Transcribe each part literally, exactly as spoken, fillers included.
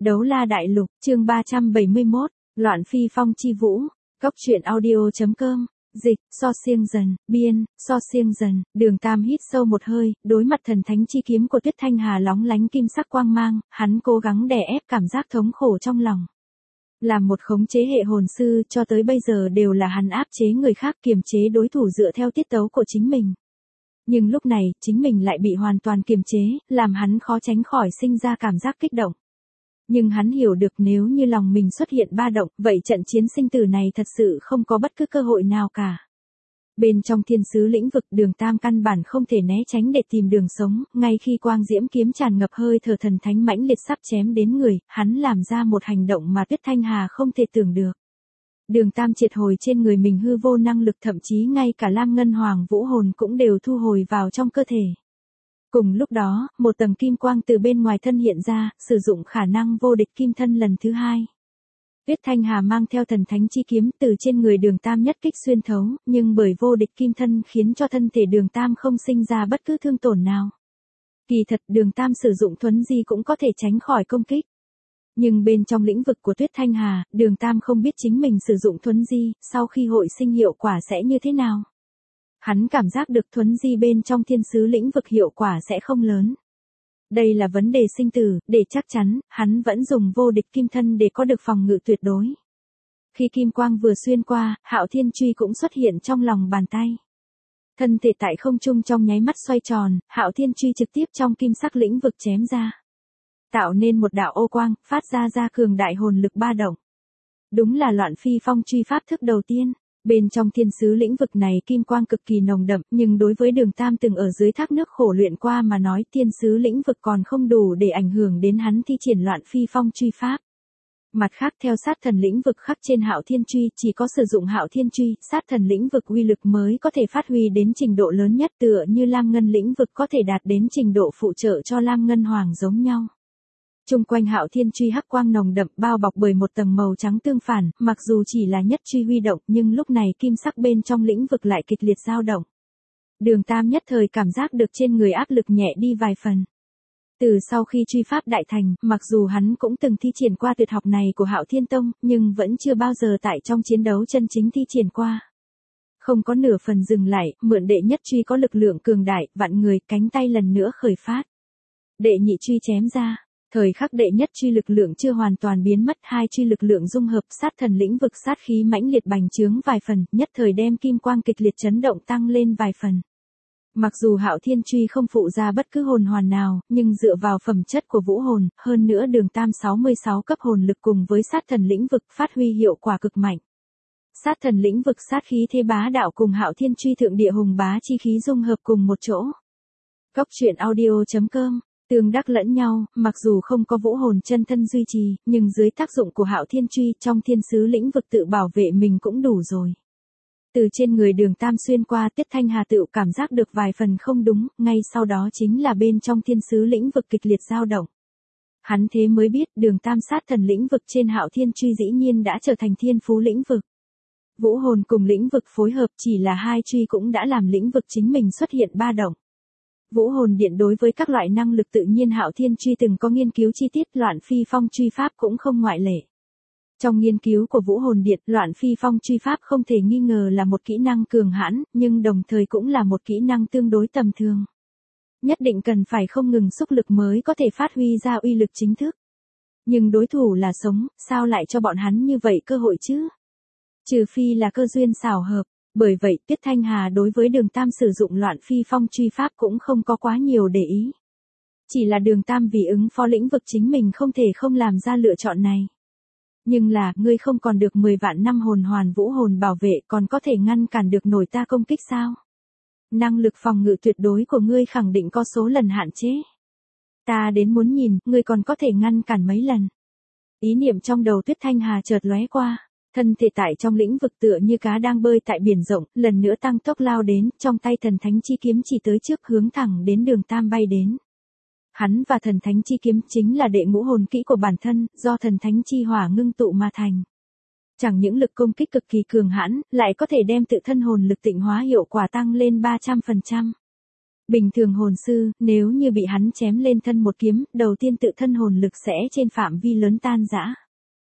Đấu La Đại Lục, chương ba trăm bảy mươi mốt, Loạn Phi Phong Chi Vũ, Cốc truyện audio.com, dịch, so siêng dần, biên, so siêng dần, Đường Tam hít sâu một hơi, đối mặt thần thánh chi kiếm của Tuyết Thanh Hà lóng lánh kim sắc quang mang, hắn cố gắng đè ép cảm giác thống khổ trong lòng. Làm một khống chế hệ hồn sư cho tới bây giờ đều là hắn áp chế người khác, kiềm chế đối thủ dựa theo tiết tấu của chính mình. Nhưng lúc này, chính mình lại bị hoàn toàn kiềm chế, làm hắn khó tránh khỏi sinh ra cảm giác kích động. Nhưng hắn hiểu được nếu như lòng mình xuất hiện ba động, vậy trận chiến sinh tử này thật sự không có bất cứ cơ hội nào cả. Bên trong thiên sứ lĩnh vực, Đường Tam căn bản không thể né tránh để tìm đường sống, ngay khi quang diễm kiếm tràn ngập hơi thở thần thánh mãnh liệt sắp chém đến người, hắn làm ra một hành động mà Tuyết Thanh Hà không thể tưởng được. Đường Tam triệt hồi trên người mình hư vô năng lực, thậm chí ngay cả Lam Ngân Hoàng Vũ hồn cũng đều thu hồi vào trong cơ thể. Cùng lúc đó, một tầng kim quang từ bên ngoài thân hiện ra, sử dụng khả năng vô địch kim thân lần thứ hai. Tuyết Thanh Hà mang theo thần thánh chi kiếm từ trên người Đường Tam nhất kích xuyên thấu, nhưng bởi vô địch kim thân khiến cho thân thể Đường Tam không sinh ra bất cứ thương tổn nào. Kỳ thật Đường Tam sử dụng thuấn di cũng có thể tránh khỏi công kích. Nhưng bên trong lĩnh vực của Tuyết Thanh Hà, Đường Tam không biết chính mình sử dụng thuấn di, sau khi hội sinh hiệu quả sẽ như thế nào. Hắn cảm giác được thuấn di bên trong thiên sứ lĩnh vực hiệu quả sẽ không lớn. Đây là vấn đề sinh tử, để chắc chắn, hắn vẫn dùng vô địch kim thân để có được phòng ngự tuyệt đối. Khi kim quang vừa xuyên qua, Hạo Thiên Truy cũng xuất hiện trong lòng bàn tay. Thân thể tại không trung trong nháy mắt xoay tròn, Hạo Thiên Truy trực tiếp trong kim sắc lĩnh vực chém ra. Tạo nên một đạo ô quang, phát ra ra cường đại hồn lực ba động. Đúng là Loạn Phi Phong truy pháp thức đầu tiên. Bên trong thiên sứ lĩnh vực này kim quang cực kỳ nồng đậm, nhưng đối với Đường Tam từng ở dưới thác nước khổ luyện qua mà nói, thiên sứ lĩnh vực còn không đủ để ảnh hưởng đến hắn thi triển Loạn Phi Phong truy pháp. Mặt khác, theo sát thần lĩnh vực khắc trên Hạo Thiên Truy, chỉ có sử dụng Hạo Thiên Truy, sát thần lĩnh vực uy lực mới có thể phát huy đến trình độ lớn nhất, tựa như Lam Ngân lĩnh vực có thể đạt đến trình độ phụ trợ cho Lam Ngân Hoàng giống nhau. Trung quanh Hạo Thiên Truy hắc quang nồng đậm, bao bọc bởi một tầng màu trắng tương phản, mặc dù chỉ là nhất truy huy động, nhưng lúc này kim sắc bên trong lĩnh vực lại kịch liệt dao động. Đường Tam nhất thời cảm giác được trên người áp lực nhẹ đi vài phần. Từ sau khi truy pháp đại thành, mặc dù hắn cũng từng thi triển qua tuyệt học này của Hạo Thiên Tông, nhưng vẫn chưa bao giờ tại trong chiến đấu chân chính thi triển qua. Không có nửa phần dừng lại, mượn đệ nhất truy có lực lượng cường đại, vạn người, cánh tay lần nữa khởi phát. Đệ nhị truy chém ra. Thời khắc đệ nhất truy lực lượng chưa hoàn toàn biến mất, hai truy lực lượng dung hợp, sát thần lĩnh vực sát khí mãnh liệt bành trướng vài phần, nhất thời đem kim quang kịch liệt chấn động tăng lên vài phần. Mặc dù Hạo Thiên Truy không phụ ra bất cứ hồn hoàn nào, nhưng dựa vào phẩm chất của vũ hồn, hơn nữa Đường Tam sáu mươi sáu cấp hồn lực cùng với sát thần lĩnh vực phát huy hiệu quả cực mạnh. Sát thần lĩnh vực sát khí thế bá đạo cùng Hạo Thiên Truy thượng địa hùng bá chi khí dung hợp cùng một chỗ. Cốc truyện audio.com tương đắc lẫn nhau, mặc dù không có vũ hồn chân thân duy trì, nhưng dưới tác dụng của Hạo Thiên Truy trong thiên sứ lĩnh vực tự bảo vệ mình cũng đủ rồi. Từ trên người Đường Tam xuyên qua, Tuyết Thanh Hà tự cảm giác được vài phần không đúng, ngay sau đó chính là bên trong thiên sứ lĩnh vực kịch liệt dao động. Hắn thế mới biết Đường Tam sát thần lĩnh vực trên Hạo Thiên Truy dĩ nhiên đã trở thành thiên phú lĩnh vực. Vũ hồn cùng lĩnh vực phối hợp, chỉ là hai truy cũng đã làm lĩnh vực chính mình xuất hiện ba động. Vũ hồn điện đối với các loại năng lực tự nhiên Hạo Thiên Truy từng có nghiên cứu chi tiết, Loạn Phi Phong truy pháp cũng không ngoại lệ. Trong nghiên cứu của Vũ hồn điện, Loạn Phi Phong truy pháp không thể nghi ngờ là một kỹ năng cường hãn, nhưng đồng thời cũng là một kỹ năng tương đối tầm thường. Nhất định cần phải không ngừng xúc lực mới có thể phát huy ra uy lực chính thức. Nhưng đối thủ là sống, sao lại cho bọn hắn như vậy cơ hội chứ? Trừ phi là cơ duyên xảo hợp. Bởi vậy, Tuyết Thanh Hà đối với Đường Tam sử dụng Loạn Phi Phong truy pháp cũng không có quá nhiều để ý. Chỉ là Đường Tam vì ứng phó lĩnh vực chính mình không thể không làm ra lựa chọn này. Nhưng là, ngươi không còn được mười vạn năm hồn hoàn vũ hồn bảo vệ, còn có thể ngăn cản được nổi ta công kích sao? Năng lực phòng ngự tuyệt đối của ngươi khẳng định có số lần hạn chế. Ta đến muốn nhìn, ngươi còn có thể ngăn cản mấy lần. Ý niệm trong đầu Tuyết Thanh Hà chợt lóe qua. Thân thể tại trong lĩnh vực tựa như cá đang bơi tại biển rộng, lần nữa tăng tốc lao đến, trong tay thần thánh chi kiếm chỉ tới trước hướng thẳng đến Đường Tam bay đến. Hắn và thần thánh chi kiếm chính là đệ ngũ hồn kỹ của bản thân, do thần thánh chi hỏa ngưng tụ mà thành. Chẳng những lực công kích cực kỳ cường hãn, lại có thể đem tự thân hồn lực tịnh hóa hiệu quả tăng lên ba trăm phần trăm. Bình thường hồn sư, nếu như bị hắn chém lên thân một kiếm, đầu tiên tự thân hồn lực sẽ trên phạm vi lớn tan rã.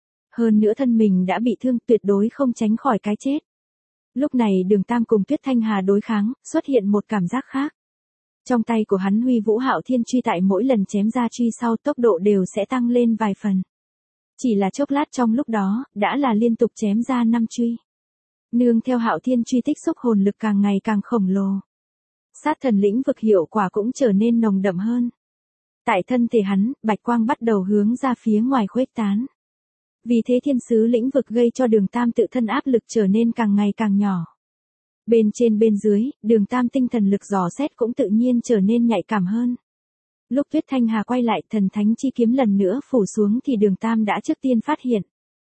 Hơn nữa thân mình đã bị thương, tuyệt đối không tránh khỏi cái chết. Lúc này Đường Tam cùng Tuyết Thanh Hà đối kháng, xuất hiện một cảm giác khác. Trong tay của hắn huy vũ Hạo Thiên truy tại mỗi lần chém ra truy sau tốc độ đều sẽ tăng lên vài phần. Chỉ là chốc lát trong lúc đó, đã là liên tục chém ra năm truy. Nương theo Hạo Thiên truy tích xúc hồn lực càng ngày càng khổng lồ. Sát thần lĩnh vực hiệu quả cũng trở nên nồng đậm hơn. Tại thân thể hắn, bạch quang bắt đầu hướng ra phía ngoài khuếch tán. Vì thế thiên sứ lĩnh vực gây cho Đường Tam tự thân áp lực trở nên càng ngày càng nhỏ. Bên trên bên dưới, Đường Tam tinh thần lực dò xét cũng tự nhiên trở nên nhạy cảm hơn. Lúc Tuyết Thanh Hà quay lại thần thánh chi kiếm lần nữa phủ xuống thì Đường Tam đã trước tiên phát hiện.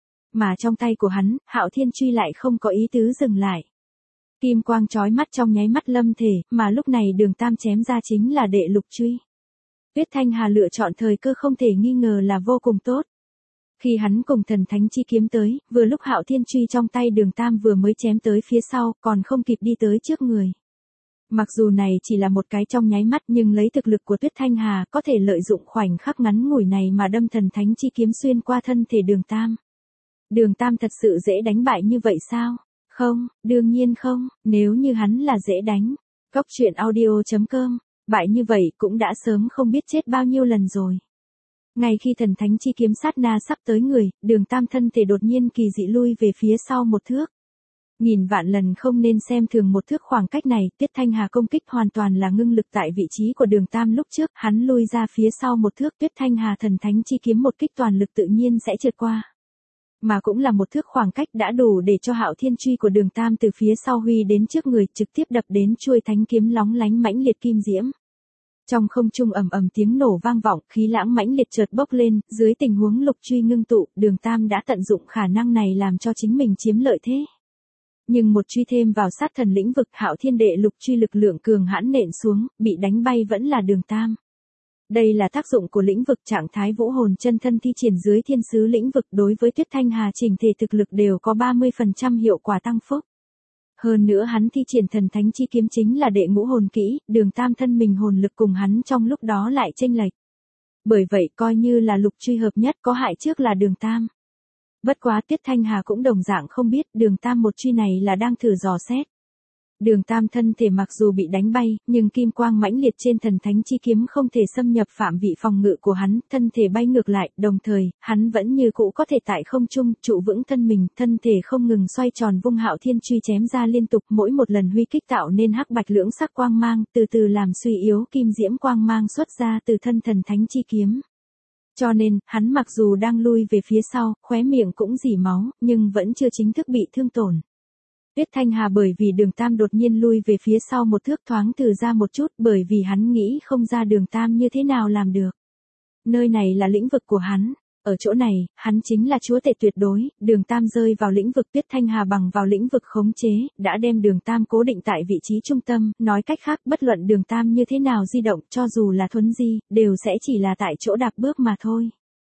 Mà trong tay của hắn, Hạo Thiên truy lại không có ý tứ dừng lại. Kim quang chói mắt trong nháy mắt lâm thể, mà lúc này Đường Tam chém ra chính là đệ lục truy. Tuyết Thanh Hà lựa chọn thời cơ không thể nghi ngờ là vô cùng tốt. Khi hắn cùng thần thánh chi kiếm tới, vừa lúc Hạo Thiên truy trong tay Đường Tam vừa mới chém tới phía sau, còn không kịp đi tới trước người. Mặc dù này chỉ là một cái trong nháy mắt nhưng lấy thực lực của Tuyết Thanh Hà có thể lợi dụng khoảnh khắc ngắn ngủi này mà đâm thần thánh chi kiếm xuyên qua thân thể Đường Tam. Đường Tam thật sự dễ đánh bại như vậy sao? Không, đương nhiên không, nếu như hắn là dễ đánh. Góc truyện audio chấm com, bại như vậy cũng đã sớm không biết chết bao nhiêu lần rồi. Ngay khi thần thánh chi kiếm sát na sắp tới người, Đường Tam thân thể đột nhiên kỳ dị lui về phía sau một thước. Nghìn vạn lần không nên xem thường một thước khoảng cách này, Tuyết Thanh Hà công kích hoàn toàn là ngưng lực tại vị trí của Đường Tam lúc trước, hắn lui ra phía sau một thước, Tuyết Thanh Hà thần thánh chi kiếm một kích toàn lực tự nhiên sẽ trượt qua. Mà cũng là một thước khoảng cách đã đủ để cho Hạo Thiên truy của Đường Tam từ phía sau huy đến trước người, trực tiếp đập đến chuôi thánh kiếm lóng lánh mãnh liệt kim diễm. Trong không trung ầm ầm tiếng nổ vang vọng, khí lãng mãnh liệt chợt bốc lên, dưới tình huống lục truy ngưng tụ, Đường Tam đã tận dụng khả năng này làm cho chính mình chiếm lợi thế. Nhưng một truy thêm vào sát thần lĩnh vực, Hạo Thiên đệ lục truy lực lượng cường hãn nện xuống, bị đánh bay vẫn là Đường Tam. Đây là tác dụng của lĩnh vực trạng thái vũ hồn chân thân thi triển dưới thiên sứ lĩnh vực, đối với Tuyết Thanh Hà chỉnh thể thực lực đều có ba mươi phần trăm hiệu quả tăng phúc. Hơn nữa hắn thi triển thần thánh chi kiếm chính là đệ ngũ hồn kỹ, Đường Tam thân mình hồn lực cùng hắn trong lúc đó lại chênh lệch. Bởi vậy coi như là lục truy hợp nhất có hại trước là Đường Tam. Bất quá Tuyết Thanh Hà cũng đồng dạng không biết Đường Tam một truy này là đang thử dò xét. Đường Tam thân thể mặc dù bị đánh bay, nhưng kim quang mãnh liệt trên thần thánh chi kiếm không thể xâm nhập phạm vị phòng ngự của hắn, thân thể bay ngược lại, đồng thời, hắn vẫn như cũ có thể tại không trung, trụ vững thân mình, thân thể không ngừng xoay tròn vung Hạo Thiên truy chém ra liên tục, mỗi một lần huy kích tạo nên hắc bạch lưỡng sắc quang mang, từ từ làm suy yếu kim diễm quang mang xuất ra từ thân thần thánh chi kiếm. Cho nên, hắn mặc dù đang lui về phía sau, khóe miệng cũng rỉ máu, nhưng vẫn chưa chính thức bị thương tổn. Tuyết Thanh Hà bởi vì Đường Tam đột nhiên lui về phía sau một thước thoáng từ ra một chút, bởi vì hắn nghĩ không ra Đường Tam như thế nào làm được. Nơi này là lĩnh vực của hắn, ở chỗ này, hắn chính là chúa tể tuyệt đối, Đường Tam rơi vào lĩnh vực, Tuyết Thanh Hà bằng vào lĩnh vực khống chế, đã đem Đường Tam cố định tại vị trí trung tâm, nói cách khác bất luận Đường Tam như thế nào di động, cho dù là thuấn di, đều sẽ chỉ là tại chỗ đạp bước mà thôi.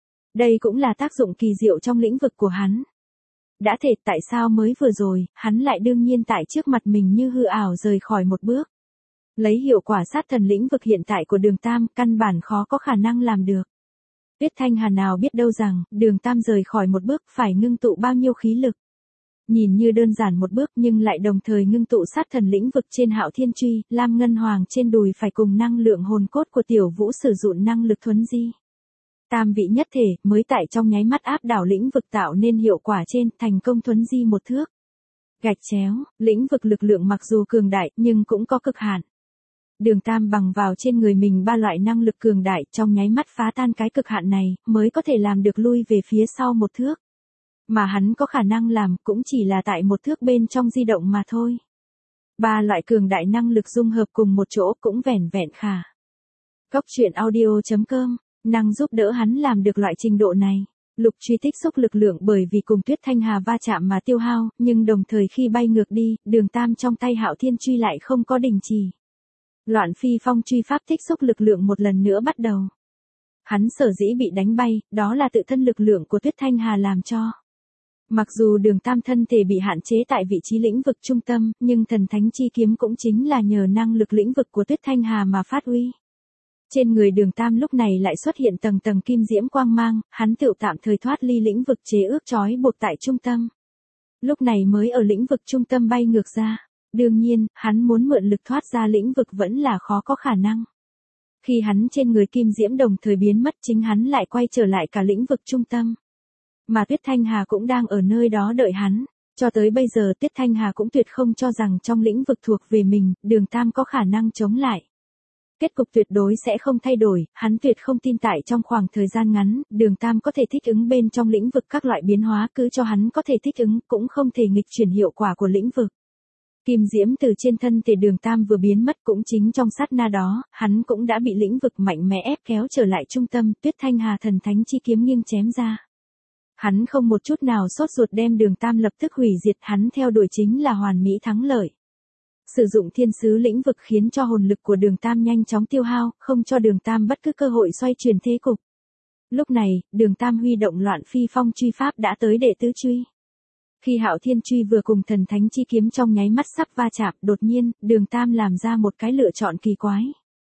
Đây cũng là tác dụng kỳ diệu trong lĩnh vực của hắn. Đã thể tại sao mới vừa rồi, hắn lại đương nhiên tại trước mặt mình như hư ảo rời khỏi một bước. Lấy hiệu quả sát thần lĩnh vực hiện tại của Đường Tam, căn bản khó có khả năng làm được. Tuyết Thanh Hà nào biết đâu rằng, Đường Tam rời khỏi một bước phải ngưng tụ bao nhiêu khí lực. Nhìn như đơn giản một bước nhưng lại đồng thời ngưng tụ sát thần lĩnh vực trên Hạo Thiên truy, Lam Ngân Hoàng trên đùi phải cùng năng lượng hồn cốt của Tiểu Vũ sử dụng năng lực thuấn di. Tam vị nhất thể, mới tại trong nháy mắt áp đảo lĩnh vực tạo nên hiệu quả trên, thành công thuấn di một thước. Gạch chéo, lĩnh vực lực lượng mặc dù cường đại, nhưng cũng có cực hạn. Đường Tam bằng vào trên người mình ba loại năng lực cường đại, trong nháy mắt phá tan cái cực hạn này, mới có thể làm được lui về phía sau một thước. Mà hắn có khả năng làm, cũng chỉ là tại một thước bên trong di động mà thôi. Ba loại cường đại năng lực dung hợp cùng một chỗ cũng vẻn vẹn khả. Góc truyện audio chấm com năng giúp đỡ hắn làm được loại trình độ này. Lục truy tích xúc lực lượng bởi vì cùng Tuyết Thanh Hà va chạm mà tiêu hao, nhưng đồng thời khi bay ngược đi, Đường Tam trong tay Hạo Thiên truy lại không có đình chỉ. Loạn phi phong truy pháp tích xúc lực lượng một lần nữa bắt đầu. Hắn sở dĩ bị đánh bay, đó là tự thân lực lượng của Tuyết Thanh Hà làm cho. Mặc dù đường tam thân thể bị hạn chế tại vị trí lĩnh vực trung tâm, nhưng thần thánh chi kiếm cũng chính là nhờ năng lực lĩnh vực của Tuyết Thanh Hà mà phát huy. Trên người đường tam lúc này lại xuất hiện tầng tầng kim diễm quang mang, hắn tựu tạm thời thoát ly lĩnh vực chế ước trói buộc tại trung tâm. Lúc này mới ở lĩnh vực trung tâm bay ngược ra. Đương nhiên, hắn muốn mượn lực thoát ra lĩnh vực vẫn là khó có khả năng. Khi hắn trên người kim diễm đồng thời biến mất, chính hắn lại quay trở lại cả lĩnh vực trung tâm. Mà Tuyết Thanh Hà cũng đang ở nơi đó đợi hắn. Cho tới bây giờ Tuyết Thanh Hà cũng tuyệt không cho rằng trong lĩnh vực thuộc về mình, đường tam có khả năng chống lại. Kết cục tuyệt đối sẽ không thay đổi, hắn tuyệt không tin tại trong khoảng thời gian ngắn, đường tam có thể thích ứng bên trong lĩnh vực các loại biến hóa, cứ cho hắn có thể thích ứng, cũng không thể nghịch chuyển hiệu quả của lĩnh vực. Kim diễm từ trên thân thể đường tam vừa biến mất, cũng chính trong sát na đó, hắn cũng đã bị lĩnh vực mạnh mẽ ép kéo trở lại trung tâm. Tuyết Thanh Hà thần thánh chi kiếm nghiêng chém ra. Hắn không một chút nào sốt ruột đem đường tam lập tức hủy diệt, hắn theo đuổi chính là hoàn mỹ thắng lợi. Sử dụng thiên sứ lĩnh vực khiến cho hồn lực của đường tam nhanh chóng tiêu hao, không cho đường tam bất cứ cơ hội xoay chuyển thế cục. Lúc này, đường tam huy động loạn phi phong truy pháp đã tới đệ tứ truy. Khi Hạo Thiên truy vừa cùng thần thánh chi kiếm trong nháy mắt sắp va chạm, đột nhiên, đường tam làm ra một cái lựa chọn kỳ quái.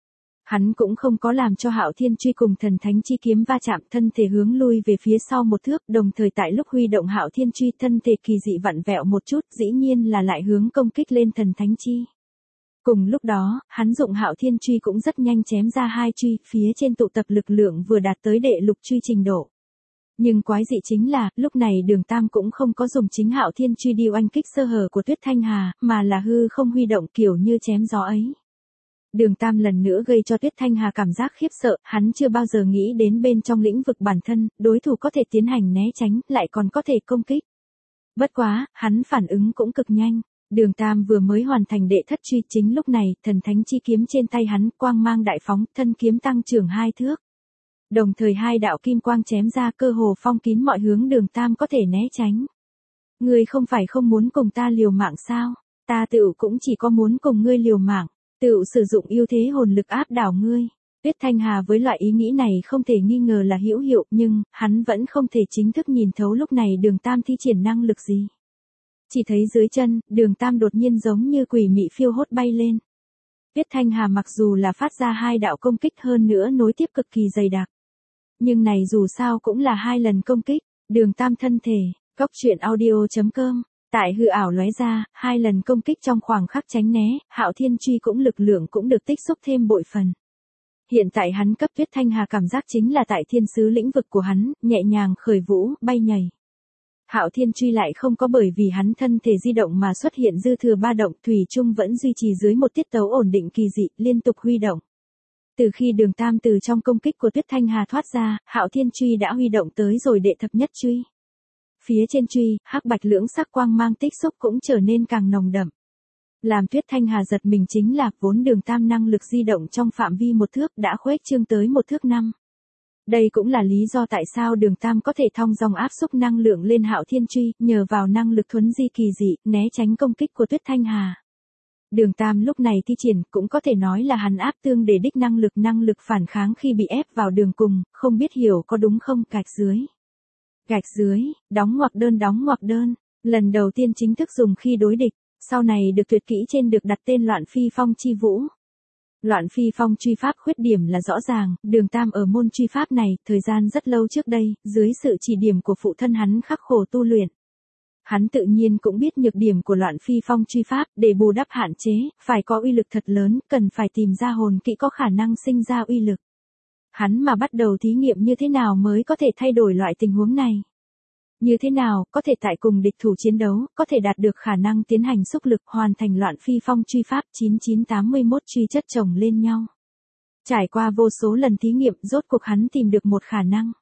Hắn cũng không có làm cho Hạo Thiên truy cùng thần thánh chi kiếm va chạm, thân thể hướng lui về phía sau một thước, đồng thời tại lúc huy động Hạo Thiên truy thân thể kỳ dị vặn vẹo một chút, dĩ nhiên là lại hướng công kích lên thần thánh chi. Cùng lúc đó, hắn dụng Hạo Thiên truy cũng rất nhanh chém ra hai truy, phía trên tụ tập lực lượng vừa đạt tới đệ lục truy trình độ. Nhưng quái dị chính là, lúc này đường tam cũng không có dùng chính Hạo Thiên truy đi oanh kích sơ hở của Tuyết Thanh Hà, mà là hư không huy động kiểu như chém gió ấy. Đường tam lần nữa gây cho Tuyết Thanh Hà cảm giác khiếp sợ, hắn chưa bao giờ nghĩ đến bên trong lĩnh vực bản thân, đối thủ có thể tiến hành né tránh, lại còn có thể công kích. Bất quá, hắn phản ứng cũng cực nhanh. Đường tam vừa mới hoàn thành đệ thất truy, chính lúc này, thần thánh chi kiếm trên tay hắn quang mang đại phóng, thân kiếm tăng trưởng hai thước. Đồng thời hai đạo kim quang chém ra, cơ hồ phong kín mọi hướng, đường tam có thể né tránh. Ngươi không phải không muốn cùng ta liều mạng sao? Ta tựu cũng chỉ có muốn cùng ngươi liều mạng, tựu sử dụng ưu thế hồn lực áp đảo ngươi. Tuyết Thanh Hà với loại ý nghĩ này không thể nghi ngờ là hữu hiệu, nhưng hắn vẫn không thể chính thức nhìn thấu lúc này đường tam thi triển năng lực gì. Chỉ thấy dưới chân, đường tam đột nhiên giống như quỷ mị phiêu hốt bay lên. Tuyết Thanh Hà mặc dù là phát ra hai đạo công kích, hơn nữa nối tiếp cực kỳ dày đặc. Nhưng này dù sao cũng là hai lần công kích, đường tam thân thể, cóc truyện audio chấm com, tại hư ảo lóe ra, hai lần công kích trong khoảng khắc tránh né, Hạo Thiên truy cũng lực lượng cũng được tích xúc thêm bội phần. Hiện tại hắn cấp Tuyết Thanh Hà cảm giác chính là tại thiên sứ lĩnh vực của hắn, nhẹ nhàng khởi vũ, bay nhảy. Hạo Thiên truy lại không có bởi vì hắn thân thể di động mà xuất hiện dư thừa ba động, thủy chung vẫn duy trì dưới một tiết tấu ổn định kỳ dị, liên tục huy động. Từ khi đường tam từ trong công kích của Tuyết Thanh Hà thoát ra, Hạo Thiên truy đã huy động tới rồi đệ thập nhất truy. Phía trên truy, hắc bạch lưỡng sắc quang mang tích xúc cũng trở nên càng nồng đậm. Làm Tuyết Thanh Hà giật mình chính là, vốn đường tam năng lực di động trong phạm vi một thước đã khuếch trương tới một thước năm. Đây cũng là lý do tại sao đường tam có thể thong dong áp xúc năng lượng lên Hạo Thiên truy, nhờ vào năng lực thuấn di kỳ dị, né tránh công kích của Tuyết Thanh Hà. Đường tam lúc này thi triển, cũng có thể nói là hắn áp tương để đích năng lực năng lực phản kháng khi bị ép vào đường cùng, không biết hiểu có đúng không, gạch dưới. Gạch dưới, đóng ngoặc đơn đóng ngoặc đơn, lần đầu tiên chính thức dùng khi đối địch, sau này được tuyệt kỹ trên được đặt tên Loạn Phi Phong Chi Vũ. Loạn Phi Phong truy pháp khuyết điểm là rõ ràng, đường tam ở môn truy pháp này, thời gian rất lâu trước đây, dưới sự chỉ điểm của phụ thân hắn khắc khổ tu luyện. Hắn tự nhiên cũng biết nhược điểm của Loạn Phi Phong truy pháp, để bù đắp hạn chế, phải có uy lực thật lớn, cần phải tìm ra hồn kỹ có khả năng sinh ra uy lực. Hắn mà bắt đầu thí nghiệm như thế nào mới có thể thay đổi loại tình huống này. Như thế nào, có thể tại cùng địch thủ chiến đấu, có thể đạt được khả năng tiến hành xúc lực hoàn thành Loạn Phi Phong truy pháp chín chín tám mốt truy chất chồng lên nhau. Trải qua vô số lần thí nghiệm, rốt cuộc hắn tìm được một khả năng.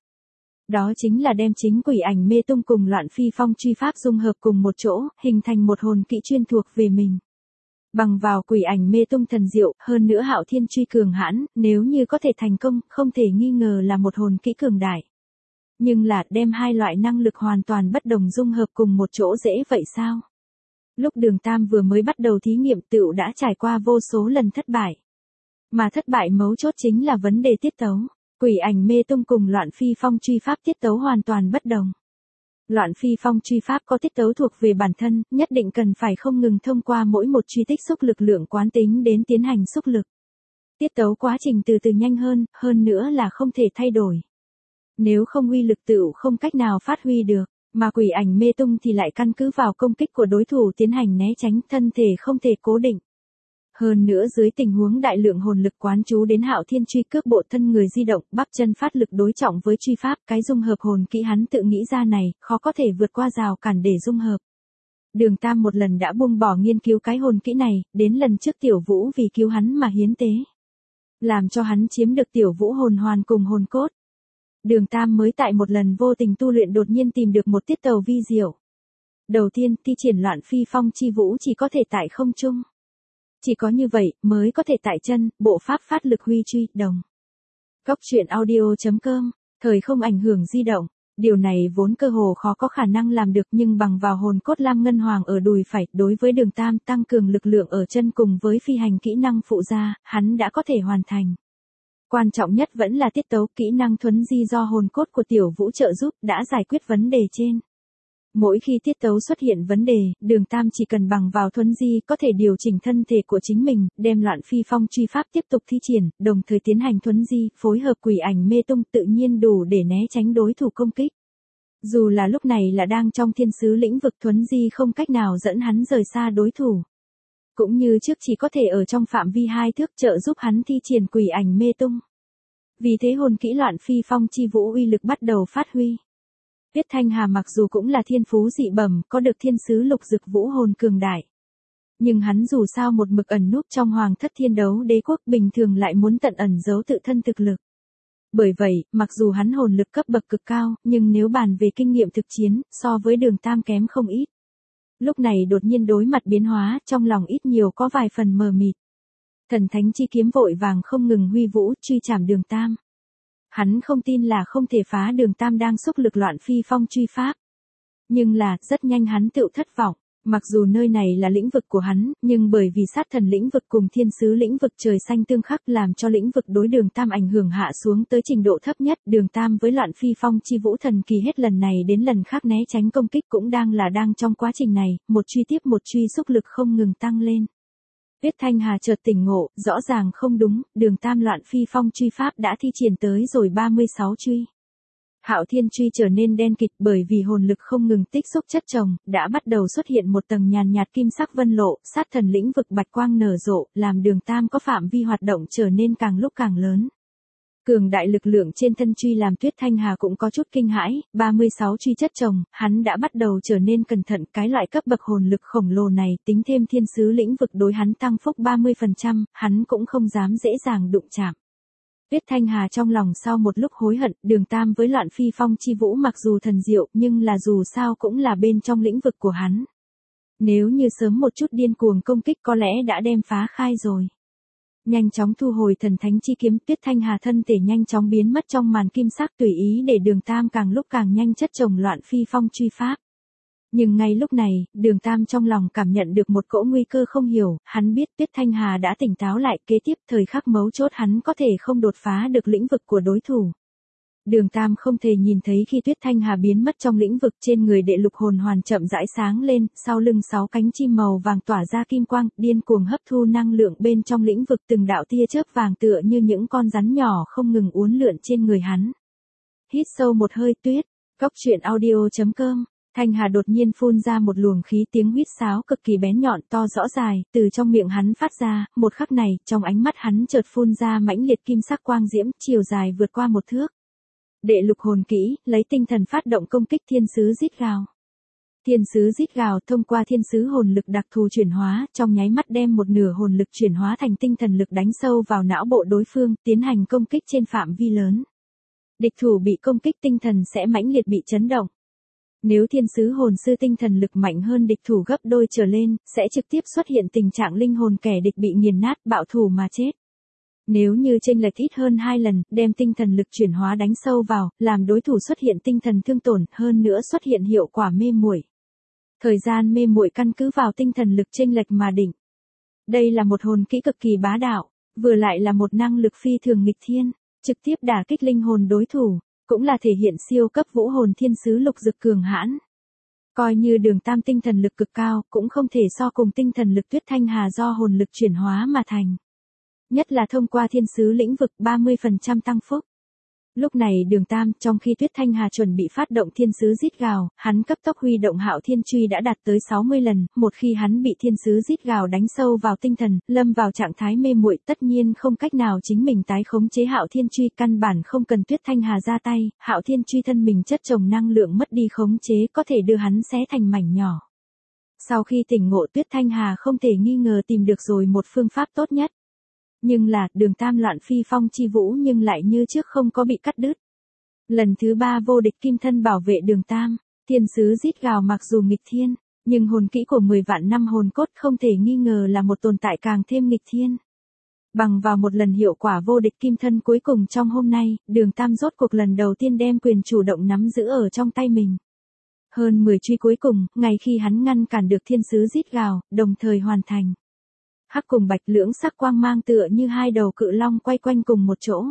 Đó chính là đem chính quỷ ảnh mê tung cùng Loạn Phi Phong truy pháp dung hợp cùng một chỗ, hình thành một hồn kỹ chuyên thuộc về mình. Bằng vào quỷ ảnh mê tung thần diệu, hơn nữa Hạo Thiên truy cường hãn, nếu như có thể thành công, không thể nghi ngờ là một hồn kỹ cường đại. Nhưng là, đem hai loại năng lực hoàn toàn bất đồng dung hợp cùng một chỗ dễ vậy sao? Lúc đường tam vừa mới bắt đầu thí nghiệm tựu đã trải qua vô số lần thất bại. Mà thất bại mấu chốt chính là vấn đề tiết tấu. Quỷ ảnh mê tung cùng Loạn Phi Phong truy pháp tiết tấu hoàn toàn bất đồng. Loạn phi phong truy pháp có tiết tấu thuộc về bản thân, nhất định cần phải không ngừng thông qua mỗi một truy tích xúc lực lượng quán tính đến tiến hành xúc lực. Tiết tấu quá trình từ từ nhanh hơn, hơn nữa là không thể thay đổi. Nếu không uy lực tựu không cách nào phát huy được, mà quỷ ảnh mê tung thì lại căn cứ vào công kích của đối thủ tiến hành né tránh, thân thể không thể cố định. Hơn nữa dưới tình huống đại lượng hồn lực quán chú đến Hạo Thiên truy cước bộ thân người di động, bắp chân phát lực đối trọng với truy pháp, cái dung hợp hồn kỹ hắn tự nghĩ ra này, khó có thể vượt qua rào cản để dung hợp. Đường Tam một lần đã buông bỏ nghiên cứu cái hồn kỹ này, đến lần trước Tiểu Vũ vì cứu hắn mà hiến tế. Làm cho hắn chiếm được Tiểu Vũ hồn hoàn cùng hồn cốt. Đường Tam mới tại một lần vô tình tu luyện đột nhiên tìm được một tiết tấu vi diệu. Đầu tiên, thi triển loạn phi phong chi vũ chỉ có thể tại không trung. Chỉ có như vậy, mới có thể tại chân, bộ pháp phát lực huy truy, đồng. Cốc truyện audio chấm com, thời không ảnh hưởng di động. Điều này vốn cơ hồ khó có khả năng làm được, nhưng bằng vào hồn cốt lam ngân hoàng ở đùi phải, đối với Đường Tam tăng cường lực lượng ở chân cùng với phi hành kỹ năng phụ gia, hắn đã có thể hoàn thành. Quan trọng nhất vẫn là tiết tấu, kỹ năng thuấn di do hồn cốt của Tiểu Vũ trợ giúp đã giải quyết vấn đề trên. Mỗi khi tiết tấu xuất hiện vấn đề, Đường Tam chỉ cần bằng vào thuấn di có thể điều chỉnh thân thể của chính mình, đem loạn phi phong truy pháp tiếp tục thi triển, đồng thời tiến hành thuấn di, phối hợp quỷ ảnh mê tung tự nhiên đủ để né tránh đối thủ công kích. Dù là lúc này là đang trong thiên sứ lĩnh vực, thuấn di không cách nào dẫn hắn rời xa đối thủ. Cũng như trước chỉ có thể ở trong phạm vi hai thước trợ giúp hắn thi triển quỷ ảnh mê tung. Vì thế hồn kỹ loạn phi phong chi vũ uy lực bắt đầu phát huy. Tuyết Thanh Hà mặc dù cũng là thiên phú dị bẩm, có được thiên sứ lục dực vũ hồn cường đại. Nhưng hắn dù sao một mực ẩn núp trong hoàng thất thiên đấu đế quốc, bình thường lại muốn tận ẩn giấu tự thân thực lực. Bởi vậy, mặc dù hắn hồn lực cấp bậc cực cao, nhưng nếu bàn về kinh nghiệm thực chiến, so với Đường Tam kém không ít. Lúc này đột nhiên đối mặt biến hóa, trong lòng ít nhiều có vài phần mờ mịt. Thần thánh chi kiếm vội vàng không ngừng huy vũ, truy chảm Đường Tam. Hắn không tin là không thể phá Đường Tam đang xúc lực loạn phi phong truy pháp. Nhưng là, rất nhanh hắn tựu thất vọng. Mặc dù nơi này là lĩnh vực của hắn, nhưng bởi vì sát thần lĩnh vực cùng thiên sứ lĩnh vực trời xanh tương khắc làm cho lĩnh vực đối Đường Tam ảnh hưởng hạ xuống tới trình độ thấp nhất. Đường Tam với loạn phi phong chi vũ thần kỳ hết lần này đến lần khác né tránh công kích cũng đang là đang trong quá trình này, một truy tiếp một truy xúc lực không ngừng tăng lên. Tuyết Thanh Hà chợt tỉnh ngộ, rõ ràng không đúng, Đường Tam loạn phi phong truy pháp đã thi triển tới rồi ba mươi sáu truy. Hạo Thiên truy trở nên đen kịt bởi vì hồn lực không ngừng tích xúc chất chồng, đã bắt đầu xuất hiện một tầng nhàn nhạt kim sắc vân lộ, sát thần lĩnh vực bạch quang nở rộ, làm Đường Tam có phạm vi hoạt động trở nên càng lúc càng lớn. Cường đại lực lượng trên thân truy làm Tuyết Thanh Hà cũng có chút kinh hãi, ba mươi sáu truy chất chồng, hắn đã bắt đầu trở nên cẩn thận, cái loại cấp bậc hồn lực khổng lồ này, tính thêm thiên sứ lĩnh vực đối hắn tăng phúc ba mươi phần trăm, hắn cũng không dám dễ dàng đụng chạm. Tuyết Thanh Hà trong lòng sau một lúc hối hận, Đường Tam với loạn phi phong chi vũ mặc dù thần diệu, nhưng là dù sao cũng là bên trong lĩnh vực của hắn. Nếu như sớm một chút điên cuồng công kích có lẽ đã đem phá khai rồi. Nhanh chóng thu hồi thần thánh chi kiếm, Tuyết Thanh Hà thân thể nhanh chóng biến mất trong màn kim sắc tùy ý để Đường Tam càng lúc càng nhanh chất chồng loạn phi phong truy pháp. Nhưng ngay lúc này, Đường Tam trong lòng cảm nhận được một cỗ nguy cơ không hiểu, hắn biết Tuyết Thanh Hà đã tỉnh táo lại, kế tiếp thời khắc mấu chốt hắn có thể không đột phá được lĩnh vực của đối thủ. Đường Tam không thể nhìn thấy khi Tuyết Thanh Hà biến mất trong lĩnh vực, trên người đệ lục hồn hoàn chậm rãi sáng lên, sau lưng sáu cánh chim màu vàng tỏa ra kim quang, điên cuồng hấp thu năng lượng bên trong lĩnh vực, từng đạo tia chớp vàng tựa như những con rắn nhỏ không ngừng uốn lượn trên người hắn. Hít sâu một hơi, Tuyết, cốc truyện audio chấm com. Thanh Hà đột nhiên phun ra một luồng khí, tiếng huýt sáo cực kỳ bén nhọn to rõ dài, từ trong miệng hắn phát ra, một khắc này, trong ánh mắt hắn chợt phun ra mãnh liệt kim sắc quang diễm, chiều dài vượt qua một thước. Đệ lục hồn kỹ, lấy tinh thần phát động công kích thiên sứ rít gào. Thiên sứ rít gào thông qua thiên sứ hồn lực đặc thù chuyển hóa, trong nháy mắt đem một nửa hồn lực chuyển hóa thành tinh thần lực đánh sâu vào não bộ đối phương, tiến hành công kích trên phạm vi lớn. Địch thủ bị công kích tinh thần sẽ mãnh liệt bị chấn động. Nếu thiên sứ hồn sư tinh thần lực mạnh hơn địch thủ gấp đôi trở lên, sẽ trực tiếp xuất hiện tình trạng linh hồn kẻ địch bị nghiền nát, bạo thủ mà chết. Nếu như chênh lệch ít hơn hai lần, đem tinh thần lực chuyển hóa đánh sâu vào, làm đối thủ xuất hiện tinh thần thương tổn, hơn nữa xuất hiện hiệu quả mê muội. Thời gian mê muội căn cứ vào tinh thần lực chênh lệch mà định. Đây là một hồn kỹ cực kỳ bá đạo, vừa lại là một năng lực phi thường nghịch thiên, trực tiếp đả kích linh hồn đối thủ. cũng là thể hiện siêu cấp vũ hồn thiên sứ lục dực cường hãn. Coi như Đường Tam tinh thần lực cực cao, cũng không thể so cùng tinh thần lực Tuyết Thanh Hà do hồn lực chuyển hóa mà thành. Nhất là thông qua thiên sứ lĩnh vực ba mươi phần trăm tăng phúc. Lúc này Đường Tam, trong khi Tuyết Thanh Hà chuẩn bị phát động thiên sứ rít gào, hắn cấp tốc huy động Hạo Thiên Truy đã đạt tới sáu mươi lần, một khi hắn bị thiên sứ rít gào đánh sâu vào tinh thần, lâm vào trạng thái mê muội, tất nhiên không cách nào chính mình tái khống chế Hạo Thiên Truy, căn bản không cần Tuyết Thanh Hà ra tay, Hạo Thiên Truy thân mình chất chồng năng lượng mất đi khống chế có thể đưa hắn xé thành mảnh nhỏ. Sau khi tỉnh ngộ, Tuyết Thanh Hà không thể nghi ngờ tìm được rồi một phương pháp tốt nhất. Nhưng là, Đường Tam loạn phi phong chi vũ nhưng lại như trước không có bị cắt đứt. Lần thứ ba vô địch kim thân bảo vệ Đường Tam, thiên sứ rít gào mặc dù nghịch thiên, nhưng hồn kỹ của mười vạn năm hồn cốt không thể nghi ngờ là một tồn tại càng thêm nghịch thiên. Bằng vào một lần hiệu quả vô địch kim thân cuối cùng trong hôm nay, Đường Tam rốt cuộc lần đầu tiên đem quyền chủ động nắm giữ ở trong tay mình. Hơn mười truy cuối cùng, ngay khi hắn ngăn cản được thiên sứ rít gào, đồng thời hoàn thành. Hắc cùng bạch lưỡng sắc quang mang tựa như hai đầu cự long quay quanh cùng một chỗ.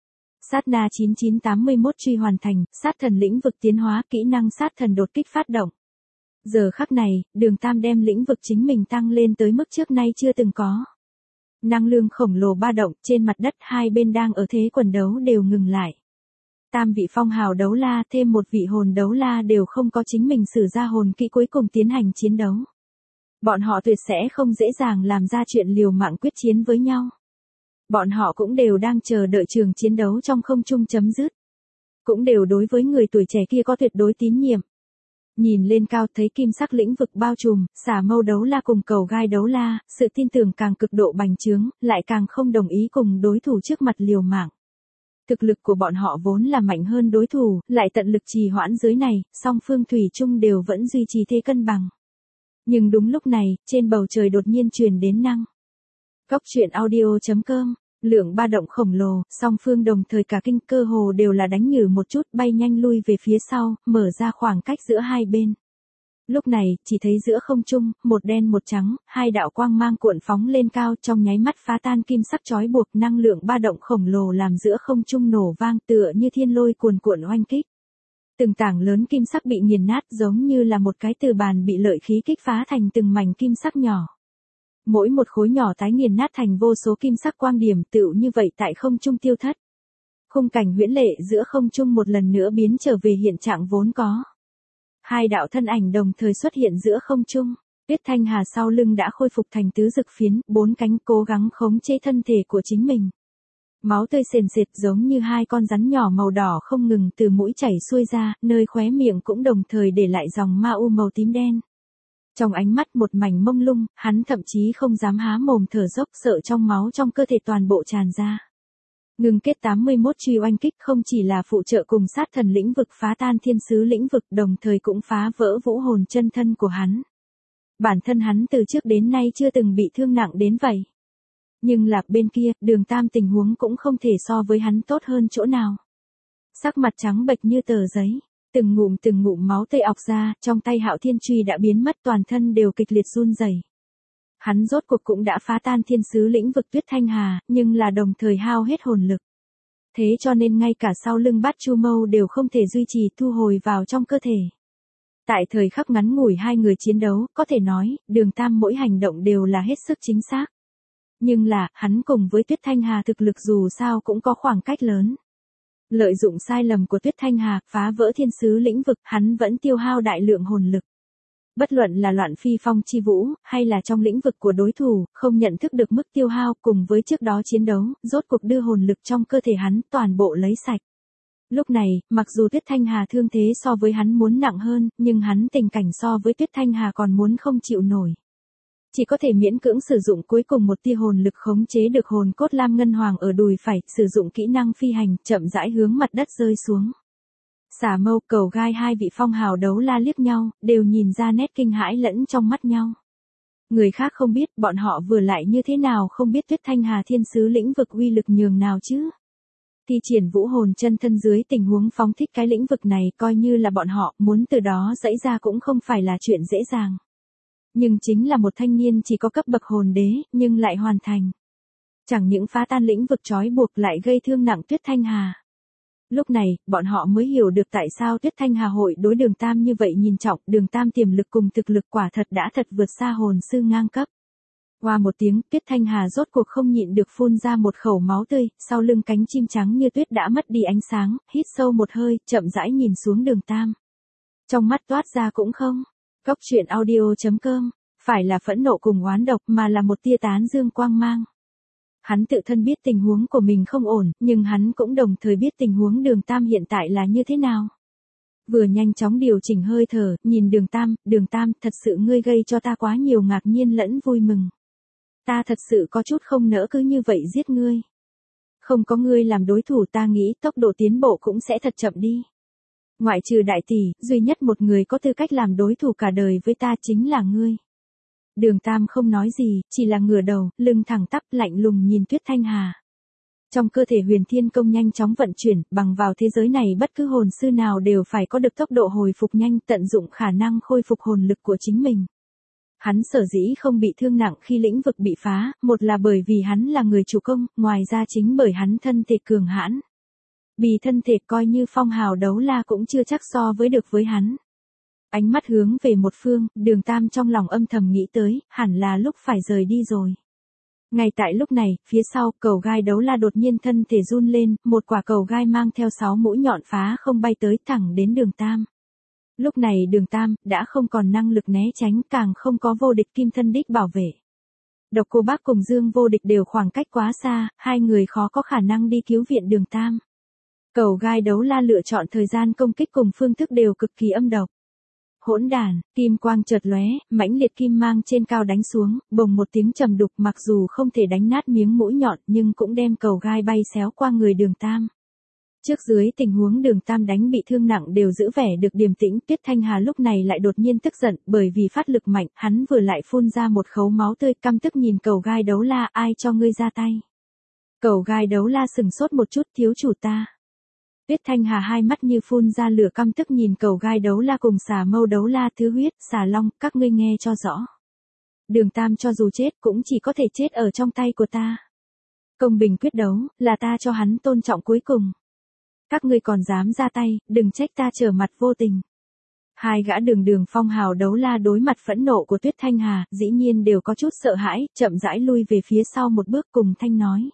Sát na chín chín tám mươi mốt truy hoàn thành, sát thần lĩnh vực tiến hóa, kỹ năng sát thần đột kích phát động. Giờ khắc này, Đường Tam đem lĩnh vực chính mình tăng lên tới mức trước nay chưa từng có. Năng lượng khổng lồ ba động, trên mặt đất hai bên đang ở thế quần đấu đều ngừng lại. Tam vị phong hào đấu la thêm một vị hồn đấu la đều không có chính mình sử ra hồn kỹ cuối cùng tiến hành chiến đấu. Bọn họ tuyệt sẽ không dễ dàng làm ra chuyện liều mạng quyết chiến với nhau. Bọn họ cũng đều đang chờ đợi trường chiến đấu trong không trung chấm dứt. Cũng đều đối với người tuổi trẻ kia có tuyệt đối tín nhiệm. Nhìn lên cao thấy kim sắc lĩnh vực bao trùm, xả mâu đấu la cùng cầu gai đấu la, sự tin tưởng càng cực độ bành trướng, lại càng không đồng ý cùng đối thủ trước mặt liều mạng. Thực lực của bọn họ vốn là mạnh hơn đối thủ, lại tận lực trì hoãn dưới này, song phương thủy chung đều vẫn duy trì thế cân bằng. Nhưng đúng lúc này, trên bầu trời đột nhiên truyền đến năng. Cốc truyện audio chấm com, lượng ba động khổng lồ, song phương đồng thời cả kinh, cơ hồ đều là đánh nhử một chút, bay nhanh lui về phía sau, mở ra khoảng cách giữa hai bên. Lúc này, chỉ thấy giữa không trung, một đen một trắng, hai đạo quang mang cuộn phóng lên cao, trong nháy mắt phá tan kim sắc chói buộc, năng lượng ba động khổng lồ làm giữa không trung nổ vang tựa như thiên lôi cuồn cuộn oanh kích. Từng tảng lớn kim sắc bị nghiền nát giống như là một cái từ bàn bị lợi khí kích phá thành từng mảnh kim sắc nhỏ. Mỗi một khối nhỏ tái nghiền nát thành vô số kim sắc quang điểm, tựu như vậy tại không trung tiêu thất. Khung cảnh huyễn lệ giữa không trung một lần nữa biến trở về hiện trạng vốn có. Hai đạo thân ảnh đồng thời xuất hiện giữa không trung. Tuyết Thanh Hà sau lưng đã khôi phục thành tứ dực phiến, bốn cánh cố gắng khống chế thân thể của chính mình. Máu tươi sền sệt giống như hai con rắn nhỏ màu đỏ không ngừng từ mũi chảy xuôi ra, nơi khóe miệng cũng đồng thời để lại dòng ma u màu tím đen. Trong ánh mắt một mảnh mông lung, hắn thậm chí không dám há mồm thở dốc, sợ trong máu trong cơ thể toàn bộ tràn ra. Ngừng kết tám mươi mốt truy oanh kích không chỉ là phụ trợ cùng sát thần lĩnh vực phá tan thiên sứ lĩnh vực, đồng thời cũng phá vỡ vũ hồn chân thân của hắn. Bản thân hắn từ trước đến nay chưa từng bị thương nặng đến vậy. Nhưng là bên kia, Đường Tam tình huống cũng không thể so với hắn tốt hơn chỗ nào. Sắc mặt trắng bệch như tờ giấy, từng ngụm từng ngụm máu tươi ọc ra, trong tay Hạo Thiên Truy đã biến mất, toàn thân đều kịch liệt run rẩy. Hắn rốt cuộc cũng đã phá tan thiên sứ lĩnh vực Tuyết Thanh Hà, nhưng là đồng thời hao hết hồn lực. Thế cho nên ngay cả sau lưng Bát Chu Mâu đều không thể duy trì thu hồi vào trong cơ thể. Tại thời khắc ngắn ngủi hai người chiến đấu, có thể nói, Đường Tam mỗi hành động đều là hết sức chính xác. Nhưng là, hắn cùng với Tuyết Thanh Hà thực lực dù sao cũng có khoảng cách lớn. Lợi dụng sai lầm của Tuyết Thanh Hà, phá vỡ thiên sứ lĩnh vực, hắn vẫn tiêu hao đại lượng hồn lực. Bất luận là loạn phi phong chi vũ, hay là trong lĩnh vực của đối thủ, không nhận thức được mức tiêu hao cùng với trước đó chiến đấu, rốt cuộc đưa hồn lực trong cơ thể hắn toàn bộ lấy sạch. Lúc này, mặc dù Tuyết Thanh Hà thương thế so với hắn muốn nặng hơn, nhưng hắn tình cảnh so với Tuyết Thanh Hà còn muốn không chịu nổi. Chỉ có thể miễn cưỡng sử dụng cuối cùng một tia hồn lực khống chế được hồn cốt lam ngân hoàng ở đùi phải, sử dụng kỹ năng phi hành, chậm rãi hướng mặt đất rơi xuống. Xả mâu, cầu gai hai vị phong hào đấu la liếc nhau, đều nhìn ra nét kinh hãi lẫn trong mắt nhau. Người khác không biết, bọn họ vừa lại như thế nào không biết Tuyết Thanh Hà thiên sứ lĩnh vực uy lực nhường nào chứ. Thi triển vũ hồn chân thân dưới tình huống phóng thích cái lĩnh vực này, coi như là bọn họ muốn từ đó dãy ra cũng không phải là chuyện dễ dàng. Nhưng chính là một thanh niên chỉ có cấp bậc hồn đế, nhưng lại hoàn thành. Chẳng những phá tan lĩnh vực trói buộc lại gây thương nặng Tuyết Thanh Hà. Lúc này, bọn họ mới hiểu được tại sao Tuyết Thanh Hà hội đối Đường Tam như vậy nhìn trọng, Đường Tam tiềm lực cùng thực lực quả thật đã thật vượt xa hồn sư ngang cấp. Qua một tiếng, Tuyết Thanh Hà rốt cuộc không nhịn được phun ra một khẩu máu tươi, sau lưng cánh chim trắng như tuyết đã mất đi ánh sáng, hít sâu một hơi, chậm rãi nhìn xuống Đường Tam. Trong mắt toát ra cũng không. Cốc truyện audio chấm com, phải là phẫn nộ cùng oán độc mà là một tia tán dương quang mang. Hắn tự thân biết tình huống của mình không ổn, nhưng hắn cũng đồng thời biết tình huống Đường Tam hiện tại là như thế nào. Vừa nhanh chóng điều chỉnh hơi thở, nhìn Đường Tam, Đường Tam, thật sự ngươi gây cho ta quá nhiều ngạc nhiên lẫn vui mừng. Ta thật sự có chút không nỡ cứ như vậy giết ngươi. Không có ngươi làm đối thủ ta nghĩ tốc độ tiến bộ cũng sẽ thật chậm đi. Ngoại trừ đại tỷ, duy nhất một người có tư cách làm đối thủ cả đời với ta chính là ngươi. Đường Tam không nói gì, chỉ là ngửa đầu, lưng thẳng tắp lạnh lùng nhìn Tuyết Thanh Hà. Trong cơ thể huyền thiên công nhanh chóng vận chuyển, bằng vào thế giới này bất cứ hồn sư nào đều phải có được tốc độ hồi phục nhanh, tận dụng khả năng khôi phục hồn lực của chính mình. Hắn sở dĩ không bị thương nặng khi lĩnh vực bị phá, một là bởi vì hắn là người chủ công, ngoài ra chính bởi hắn thân thể cường hãn. Vì thân thể coi như phong hào đấu la cũng chưa chắc so với được với hắn. Ánh mắt hướng về một phương, Đường Tam trong lòng âm thầm nghĩ tới, hẳn là lúc phải rời đi rồi. Ngay tại lúc này, phía sau, cầu gai đấu la đột nhiên thân thể run lên, một quả cầu gai mang theo sáu mũi nhọn phá không bay tới thẳng đến Đường Tam. Lúc này Đường Tam, đã không còn năng lực né tránh, càng không có vô địch kim thân đích bảo vệ. Độc Cô Bác cùng Dương Vô Địch đều khoảng cách quá xa, hai người khó có khả năng đi cứu viện Đường Tam. Cầu gai đấu la lựa chọn thời gian công kích cùng phương thức đều cực kỳ âm độc. Hỗn đàn, kim quang chợt lóe, mãnh liệt kim mang trên cao đánh xuống, bồng một tiếng trầm đục, mặc dù không thể đánh nát miếng mũi nhọn nhưng cũng đem cầu gai bay xéo qua người Đường Tam. Trước dưới tình huống Đường Tam đánh bị thương nặng đều giữ vẻ được điềm tĩnh, Tuyết Thanh Hà lúc này lại đột nhiên tức giận, bởi vì phát lực mạnh, hắn vừa lại phun ra một khấu máu tươi, căm tức nhìn cầu gai đấu la, ai cho ngươi ra tay. Cầu gai đấu la sừng sốt một chút, thiếu chủ ta. Tuyết Thanh Hà hai mắt như phun ra lửa, căm tức nhìn cầu gai đấu la cùng xà mâu đấu la thứ huyết, xà long, các ngươi nghe cho rõ. Đường Tam cho dù chết cũng chỉ có thể chết ở trong tay của ta. Công bình quyết đấu, là ta cho hắn tôn trọng cuối cùng. Các ngươi còn dám ra tay, đừng trách ta trở mặt vô tình. Hai gã đường đường phong hào đấu la đối mặt phẫn nộ của Tuyết Thanh Hà, dĩ nhiên đều có chút sợ hãi, chậm rãi lui về phía sau một bước cùng Thanh nói.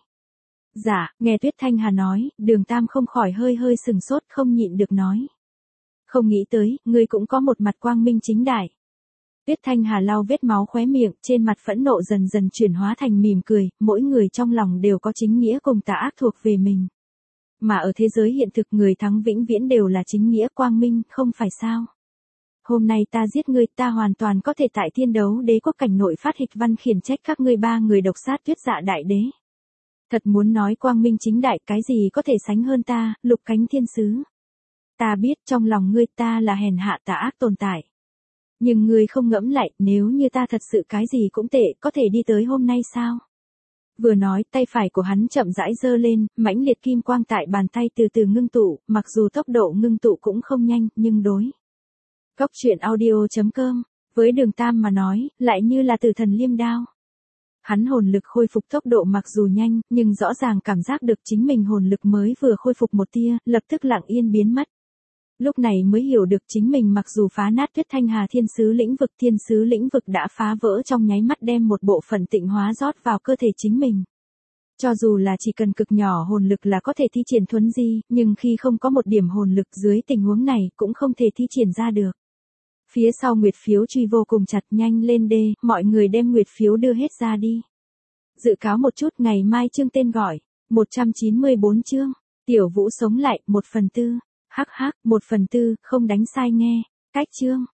Dạ, nghe Tuyết Thanh Hà nói, Đường Tam không khỏi hơi hơi sừng sốt, không nhịn được nói. Không nghĩ tới, ngươi cũng có một mặt quang minh chính đại. Tuyết Thanh Hà lau vết máu khóe miệng, trên mặt phẫn nộ dần dần chuyển hóa thành mỉm cười, mỗi người trong lòng đều có chính nghĩa cùng tà ác thuộc về mình. Mà ở thế giới hiện thực người thắng vĩnh viễn đều là chính nghĩa quang minh, không phải sao? Hôm nay ta giết ngươi, ta hoàn toàn có thể tại thiên đấu đế quốc cảnh nội phát hịch văn khiển trách các ngươi ba người độc sát Tuyết Dạ đại đế. Thật muốn nói quang minh chính đại, cái gì có thể sánh hơn ta, Lục Cánh Thiên Sứ. Ta biết trong lòng ngươi ta là hèn hạ tà ác tồn tại. Nhưng ngươi không ngẫm lại, nếu như ta thật sự cái gì cũng tệ, có thể đi tới hôm nay sao? Vừa nói, tay phải của hắn chậm rãi giơ lên, mãnh liệt kim quang tại bàn tay từ từ ngưng tụ, mặc dù tốc độ ngưng tụ cũng không nhanh, nhưng đối. Cốc truyện audio chấm com, với Đường Tam mà nói, lại như là tử thần liêm đao. Hắn hồn lực khôi phục tốc độ mặc dù nhanh, nhưng rõ ràng cảm giác được chính mình hồn lực mới vừa khôi phục một tia, lập tức lặng yên biến mất. Lúc này mới hiểu được chính mình mặc dù phá nát Tuyết Thanh Hà thiên sứ lĩnh vực, thiên sứ lĩnh vực đã phá vỡ trong nháy mắt, đem một bộ phận tịnh hóa rót vào cơ thể chính mình. Cho dù là chỉ cần cực nhỏ hồn lực là có thể thi triển thuấn di, nhưng khi không có một điểm hồn lực dưới tình huống này cũng không thể thi triển ra được. Phía sau nguyệt phiếu truy vô cùng chặt, nhanh lên đê, mọi người đem nguyệt phiếu đưa hết ra đi. Dự cáo một chút, ngày mai chương tên gọi, một trăm chín mươi bốn chương, Tiểu Vũ sống lại, một phần tư, hắc hắc, một phần tư, không đánh sai nghe, cách chương.